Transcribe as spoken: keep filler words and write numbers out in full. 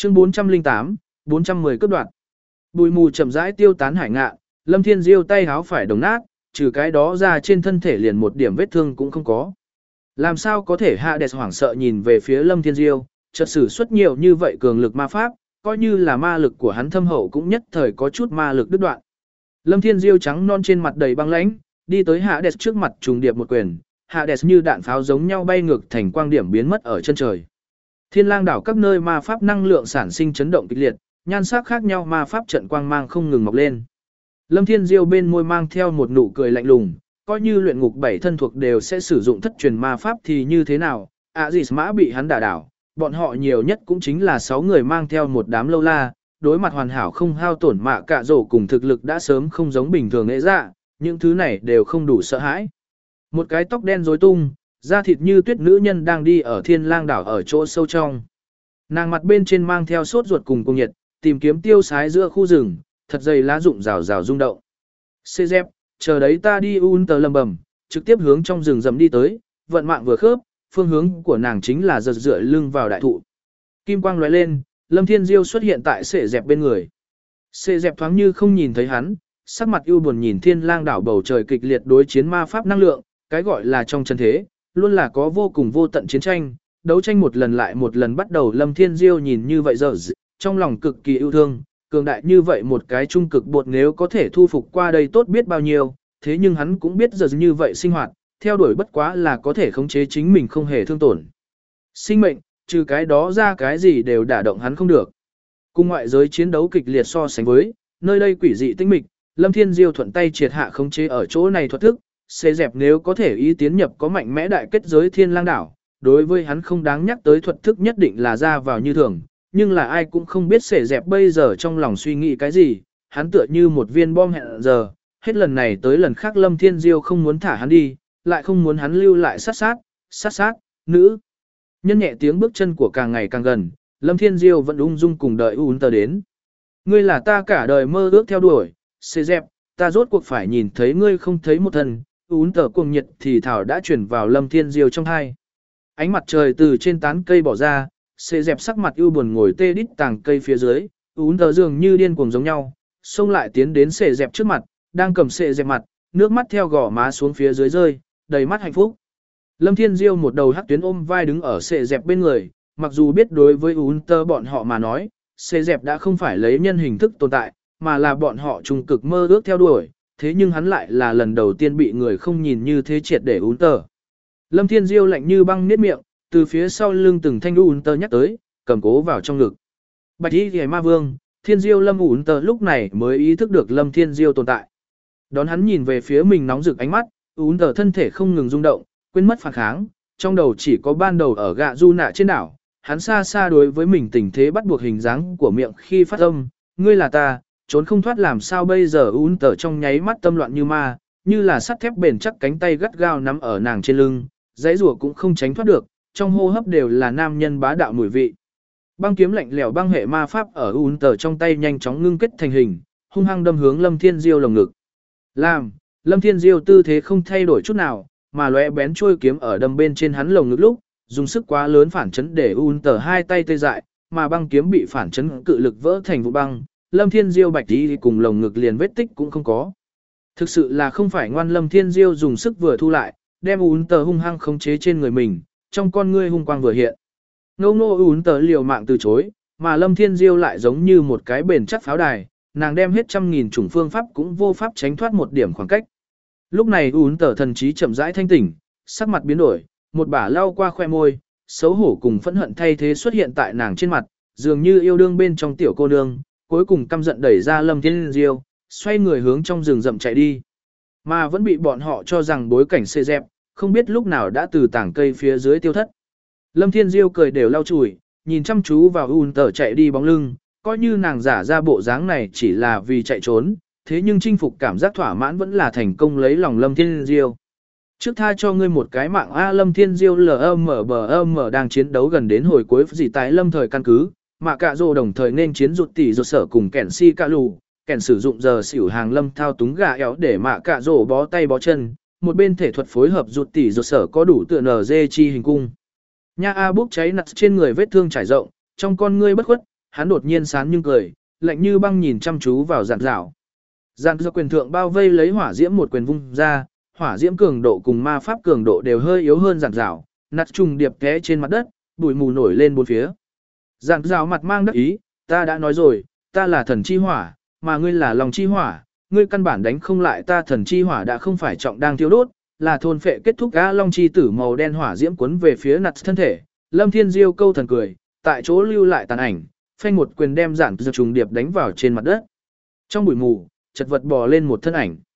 Chương bốn trăm lẻ tám, bốn trăm mười cướp đoạt. Bụi mù chậm rãi tiêu tán hải ngạ, Lâm Thiên Diêu tay háo phải đồng nát, trừ cái đó ra trên thân thể liền một điểm vết thương cũng không có. Làm sao có thể Hades hoảng sợ nhìn về phía Lâm Thiên Diêu, chợt sử xuất nhiều như vậy cường lực ma pháp, coi như là ma lực của hắn thâm hậu cũng nhất thời có chút ma lực đứt đoạn. Lâm Thiên Diêu trắng non trên mặt đầy băng lãnh, đi tới Hades trước mặt trùng điệp một quyền, Hades như đạn pháo giống nhau bay ngược thành quang điểm biến mất ở chân trời. Thiên Lang đảo các nơi ma pháp năng lượng sản sinh chấn động kịch liệt, nhan sắc khác nhau ma pháp trận quang mang không ngừng mọc lên. Lâm Thiên Diêu bên môi mang theo một nụ cười lạnh lùng, coi như luyện ngục bảy thân thuộc đều sẽ sử dụng thất truyền ma pháp thì như thế nào, Aziz mã bị hắn đả đảo, bọn họ nhiều nhất cũng chính là sáu người mang theo một đám lâu la, đối mặt hoàn hảo không hao tổn mạ cạ rổ cùng thực lực đã sớm không giống bình thường nghệ dạ, những thứ này đều không đủ sợ hãi. Một cái tóc đen rối tung, da thịt như tuyết nữ nhân đang đi ở Thiên Lang đảo ở chỗ sâu trong. Nàng mặt bên trên mang theo sốt ruột cùng cung nhiệt, tìm kiếm tiêu sái giữa khu rừng, thật dày lá rụng rào rào rung động. Xê dép, chờ đấy ta đi un tờ lầm bầm, trực tiếp hướng trong rừng rậm đi tới, vận mạng vừa khớp, phương hướng của nàng chính là giật dựa lưng vào đại thụ. Kim quang lóe lên, Lâm Thiên Diêu xuất hiện tại xệ dẹp bên người. Xệ dẹp thoáng như không nhìn thấy hắn, sắc mặt ưu buồn nhìn Thiên Lang đảo bầu trời kịch liệt đối chiến ma pháp năng lượng, cái gọi là trong chân thế, luôn là có vô cùng vô tận chiến tranh, đấu tranh một lần lại một lần bắt đầu. Lâm Thiên Diêu nhìn như vậy giờ trong lòng cực kỳ yêu thương, cường đại như vậy một cái trung cực bột nếu có thể thu phục qua đây tốt biết bao nhiêu, thế nhưng hắn cũng biết giờ như vậy sinh hoạt, theo đuổi bất quá là có thể khống chế chính mình không hề thương tổn. Sinh mệnh, trừ cái đó ra cái gì đều đả động hắn không được. Cùng ngoại giới chiến đấu kịch liệt so sánh với, nơi đây quỷ dị tinh mịch, Lâm Thiên Diêu thuận tay triệt hạ khống chế ở chỗ này thuật thức, xê dẹp nếu có thể ý tiến nhập có mạnh mẽ đại kết giới Thiên Lang đảo, đối với hắn không đáng nhắc tới thuật thức nhất định là ra vào như thường, nhưng là ai cũng không biết xê dẹp bây giờ trong lòng suy nghĩ cái gì, hắn tựa như một viên bom hẹn giờ, hết lần này tới lần khác Lâm Thiên Diêu không muốn thả hắn đi, lại không muốn hắn lưu lại sát sát, sát sát, nữ. Nhân nhẹ tiếng bước chân của càng ngày càng gần, Lâm Thiên Diêu vẫn ung dung cùng đợi Un tờ đến. Ngươi là ta cả đời mơ ước theo đuổi, xê dẹp, ta rốt cuộc phải nhìn thấy ngươi không thấy một thần. Un tờ cuồng nhiệt thì thảo đã chuyển vào Lâm Thiên Diêu trong hai. Ánh mặt trời từ trên tán cây bỏ ra, xê dẹp sắc mặt ưu buồn ngồi tê đít tàng cây phía dưới, Un tờ dường như điên cuồng giống nhau, xông lại tiến đến xê dẹp trước mặt, đang cầm xê dẹp mặt, nước mắt theo gò má xuống phía dưới rơi, đầy mắt hạnh phúc. Lâm Thiên Diêu một đầu hắc tuyến ôm vai đứng ở xệ dẹp bên người, mặc dù biết đối với Unter bọn họ mà nói, xệ dẹp đã không phải lấy nhân hình thức tồn tại, mà là bọn họ trung cực mơ ước theo đuổi, thế nhưng hắn lại là lần đầu tiên bị người không nhìn như thế triệt để Unter. Lâm Thiên Diêu lạnh như băng niết miệng, từ phía sau lưng từng thanh Unter nhắc tới, cầm cố vào trong ngực. Bạch y ghề ma vương, Thiên Diêu Lâm Unter lúc này mới ý thức được Lâm Thiên Diêu tồn tại. Đón hắn nhìn về phía mình nóng rực ánh mắt, Unter thân thể không ngừng rung động, quên mất phản kháng, trong đầu chỉ có ban đầu ở gạ du nạ trên đảo, hắn xa xa đối với mình tình thế bắt buộc hình dáng của miệng khi phát âm, ngươi là ta, trốn không thoát làm sao bây giờ. Un tờ trong nháy mắt tâm loạn như ma, như là sắt thép bền chắc cánh tay gắt gao nắm ở nàng trên lưng, dãy rùa cũng không tránh thoát được, trong hô hấp đều là nam nhân bá đạo mùi vị. Băng kiếm lạnh lẽo băng hệ ma pháp ở Un tờ trong tay nhanh chóng ngưng kết thành hình, hung hăng đâm hướng Lâm Thiên Diêu lồng ngực. Làm, Lâm Thiên Diêu tư thế không thay đổi chút nào, mà lóe bén trôi kiếm ở đâm bên trên hắn lồng ngực lúc, dùng sức quá lớn phản chấn để Un tờ hai tay tê dại, mà băng kiếm bị phản chấn cự lực vỡ thành vụ băng, Lâm Thiên Diêu bạch đi cùng lồng ngực liền vết tích cũng không có. Thực sự là không phải ngoan. Lâm Thiên Diêu dùng sức vừa thu lại, đem Un tờ hung hăng khống chế trên người mình, trong con ngươi hung quang vừa hiện. Ngô ngô Un tờ liều mạng từ chối, mà Lâm Thiên Diêu lại giống như một cái bền chắc pháo đài, nàng đem hết trăm nghìn chủng phương pháp cũng vô pháp tránh thoát một điểm khoảng cách. Lúc này Un tờ thần trí chậm rãi thanh tỉnh, sắc mặt biến đổi, một bả lau qua khoe môi, xấu hổ cùng phẫn hận thay thế xuất hiện tại nàng trên mặt, dường như yêu đương bên trong tiểu cô nương, cuối cùng căm giận đẩy ra Lâm Thiên Diêu, xoay người hướng trong rừng rậm chạy đi. Mà vẫn bị bọn họ cho rằng bối cảnh xê dẹp, không biết lúc nào đã từ tảng cây phía dưới tiêu thất. Lâm Thiên Diêu cười đều lau chùi, nhìn chăm chú vào Un tờ chạy đi bóng lưng, coi như nàng giả ra bộ dáng này chỉ là vì chạy trốn, thế nhưng chinh phục cảm giác thỏa mãn vẫn là thành công lấy lòng Lâm Thiên Diêu. Trước tha cho ngươi một cái mạng A. Lâm Thiên Diêu lờ mờ bờ mờ đang chiến đấu gần đến hồi cuối gì tái lâm thời căn cứ, mà cả rồ đồng thời nên chiến rụt tỷ rụt sở cùng kẻn si cả lù, kẻn sử dụng giờ xỉu hàng lâm thao túng gà éo để mạ cả rồ bó tay bó chân, một bên thể thuật phối hợp rụt tỷ rụt sở có đủ tựa nở dê chi hình cung. Nha A bốc cháy nặt trên người vết thương trải rộng, trong con ngươi bất khuất, hắn đột nhiên sán nhưng cười, lạnh như băng nhìn chăm chú vào giản dạo. Giản dạo quyền thượng bao vây lấy hỏa diễm một quyền vung ra, hỏa diễm cường độ cùng ma pháp cường độ đều hơi yếu hơn giản dạo, nát trùng điệp té trên mặt đất, bụi mù nổi lên bốn phía. Giản dạo mặt mang đắc ý, ta đã nói rồi, ta là thần chi hỏa, mà ngươi là lòng chi hỏa, ngươi căn bản đánh không lại ta. Thần chi hỏa đã không phải trọng đang thiêu đốt, là thôn phệ kết thúc. A long chi tử màu đen hỏa diễm cuốn về phía nát thân thể, Lâm Thiên Diêu câu thần cười, tại chỗ lưu lại tàn ảnh, phanh một quyền đem giản dạo trùng điệp đánh vào trên mặt đất. Trong bụi mù, chật vật bò lên một thân ảnh.